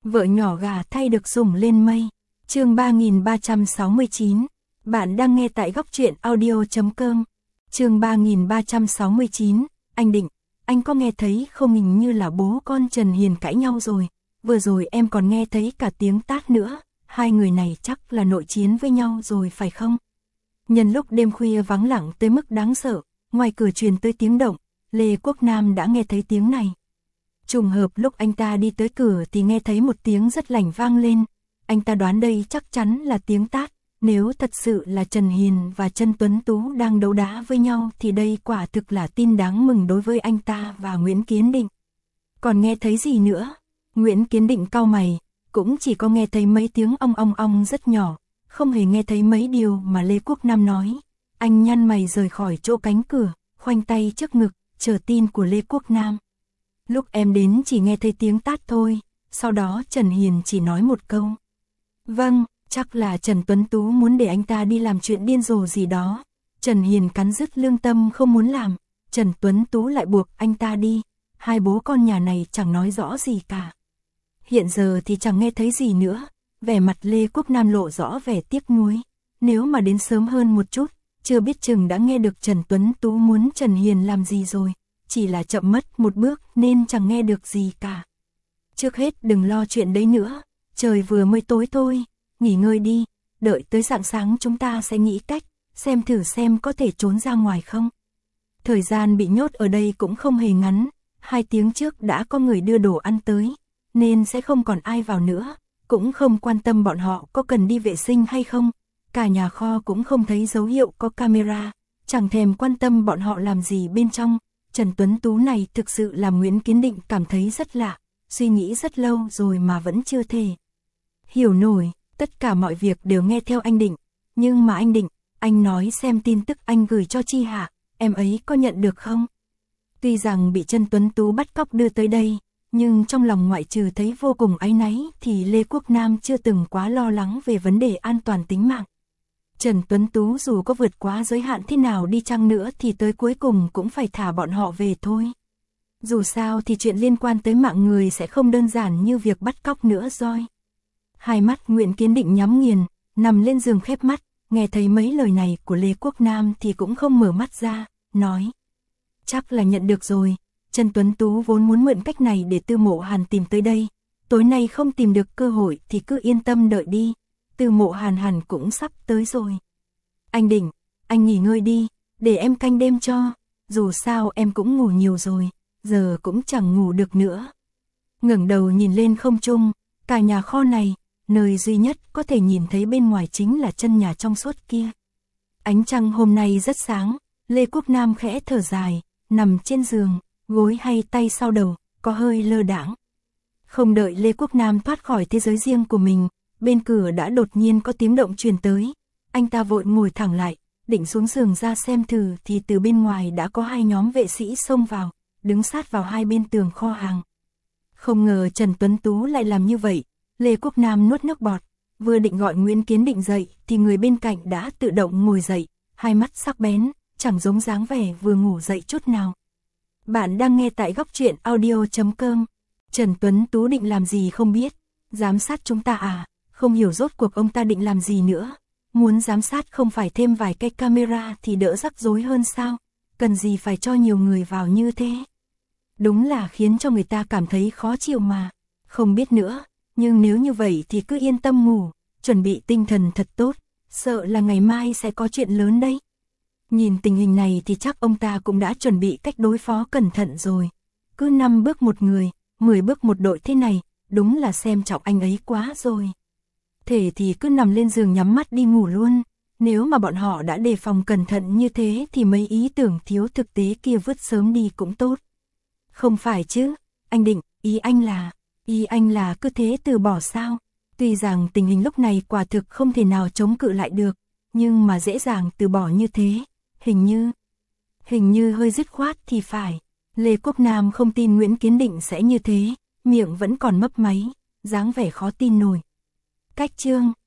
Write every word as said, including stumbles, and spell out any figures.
Vợ nhỏ gà thay được sủng lên mây. Chương ba nghìn ba trăm sáu mươi chín. Bạn đang nghe tại góc truyện audio chấm com. Chương ba nghìn ba trăm sáu mươi chín. Anh Định, anh có nghe thấy không, hình như là bố con Trần Hiền cãi nhau rồi. Vừa rồi em còn nghe thấy cả tiếng tát nữa. Hai người này chắc là nội chiến với nhau rồi phải không? Nhân lúc đêm khuya vắng lặng tới mức đáng sợ, ngoài cửa truyền tới tiếng động, Lê Quốc Nam đã nghe thấy tiếng này. Trùng hợp lúc anh ta đi tới cửa thì nghe thấy một tiếng rất lành vang lên. Anh ta đoán đây chắc chắn là tiếng tát. Nếu thật sự là Trần Hiền và Trần Tuấn Tú đang đấu đá với nhau thì đây quả thực là tin đáng mừng đối với anh ta và Nguyễn Kiến Định. Còn nghe thấy gì nữa? Nguyễn Kiến Định cau mày, cũng chỉ có nghe thấy mấy tiếng ong ong ong rất nhỏ, không hề nghe thấy mấy điều mà Lê Quốc Nam nói. Anh nhăn mày rời khỏi chỗ cánh cửa, khoanh tay trước ngực, chờ tin của Lê Quốc Nam. Lúc em đến chỉ nghe thấy tiếng tát thôi, sau đó Trần Hiền chỉ nói một câu. Vâng, chắc là Trần Tuấn Tú muốn để anh ta đi làm chuyện điên rồ gì đó. Trần Hiền cắn rứt lương tâm không muốn làm, Trần Tuấn Tú lại buộc anh ta đi. Hai bố con nhà này chẳng nói rõ gì cả. Hiện giờ thì chẳng nghe thấy gì nữa, vẻ mặt Lê Quốc Nam lộ rõ vẻ tiếc nuối. Nếu mà đến sớm hơn một chút, chưa biết chừng đã nghe được Trần Tuấn Tú muốn Trần Hiền làm gì rồi. Chỉ là chậm mất một bước nên chẳng nghe được gì cả. Trước hết đừng lo chuyện đấy nữa, trời vừa mới tối thôi, nghỉ ngơi đi, đợi tới rạng sáng chúng ta sẽ nghĩ cách, xem thử xem có thể trốn ra ngoài không. Thời gian bị nhốt ở đây cũng không hề ngắn, hai tiếng trước đã có người đưa đồ ăn tới, nên sẽ không còn ai vào nữa, cũng không quan tâm bọn họ có cần đi vệ sinh hay không. Cả nhà kho cũng không thấy dấu hiệu có camera, chẳng thèm quan tâm bọn họ làm gì bên trong. Trần Tuấn Tú này thực sự làm Nguyễn Kiến Định cảm thấy rất lạ, suy nghĩ rất lâu rồi mà vẫn chưa thể hiểu nổi, tất cả mọi việc đều nghe theo anh Định. Nhưng mà anh Định, anh nói xem tin tức anh gửi cho Chi Hạ, em ấy có nhận được không? Tuy rằng bị Trần Tuấn Tú bắt cóc đưa tới đây, nhưng trong lòng ngoại trừ thấy vô cùng áy náy thì Lê Quốc Nam chưa từng quá lo lắng về vấn đề an toàn tính mạng. Trần Tuấn Tú dù có vượt quá giới hạn thế nào đi chăng nữa thì tới cuối cùng cũng phải thả bọn họ về thôi. Dù sao thì chuyện liên quan tới mạng người sẽ không đơn giản như việc bắt cóc nữa rồi. Hai mắt Nguyễn Kiến Định nhắm nghiền, nằm lên giường khép mắt, nghe thấy mấy lời này của Lê Quốc Nam thì cũng không mở mắt ra, nói. Chắc là nhận được rồi, Trần Tuấn Tú vốn muốn mượn cách này để Tư Mộ Hàn tìm tới đây. Tối nay không tìm được cơ hội thì cứ yên tâm đợi đi. Tư Mộ Hàn hẳn cũng sắp tới rồi. Anh Định, anh nghỉ ngơi đi, để em canh đêm cho, dù sao em cũng ngủ nhiều rồi, giờ cũng chẳng ngủ được nữa. Ngẩng đầu nhìn lên không trung, cả nhà kho này, nơi duy nhất có thể nhìn thấy bên ngoài chính là chân nhà trong suốt kia. Ánh trăng hôm nay rất sáng, Lê Quốc Nam khẽ thở dài, nằm trên giường, gối hay tay sau đầu, có hơi lơ đãng. Không đợi Lê Quốc Nam thoát khỏi thế giới riêng của mình, bên cửa đã đột nhiên có tiếng động truyền tới. Anh ta vội ngồi thẳng lại, định xuống giường ra xem thử thì từ bên ngoài đã có hai nhóm vệ sĩ xông vào, đứng sát vào hai bên tường kho hàng. Không ngờ Trần Tuấn Tú lại làm như vậy, Lê Quốc Nam nuốt nước bọt, vừa định gọi Nguyễn Kiến Định dậy thì người bên cạnh đã tự động ngồi dậy, hai mắt sắc bén, chẳng giống dáng vẻ vừa ngủ dậy chút nào. Bạn đang nghe tại góc truyện audio chấm com. Trần Tuấn Tú định làm gì không biết, giám sát chúng ta à, không hiểu rốt cuộc ông ta định làm gì nữa. Muốn giám sát không phải thêm vài cái camera thì đỡ rắc rối hơn sao, cần gì phải cho nhiều người vào như thế. Đúng là khiến cho người ta cảm thấy khó chịu mà, không biết nữa, nhưng nếu như vậy thì cứ yên tâm ngủ, chuẩn bị tinh thần thật tốt, sợ là ngày mai sẽ có chuyện lớn đấy. Nhìn tình hình này thì chắc ông ta cũng đã chuẩn bị cách đối phó cẩn thận rồi. Cứ năm bước một người, mười bước một đội thế này, đúng là xem trọng anh ấy quá rồi. Thể thì cứ nằm lên giường nhắm mắt đi ngủ luôn. Nếu mà bọn họ đã đề phòng cẩn thận như thế thì mấy ý tưởng thiếu thực tế kia vứt sớm đi cũng tốt. Không phải chứ, anh Định, ý anh là, ý anh là cứ thế từ bỏ sao? Tuy rằng tình hình lúc này quả thực không thể nào chống cự lại được, nhưng mà dễ dàng từ bỏ như thế, hình như, hình như hơi dứt khoát thì phải. Lê Quốc Nam không tin Nguyễn Kiến Định sẽ như thế, miệng vẫn còn mấp máy, dáng vẻ khó tin nổi. Cách chương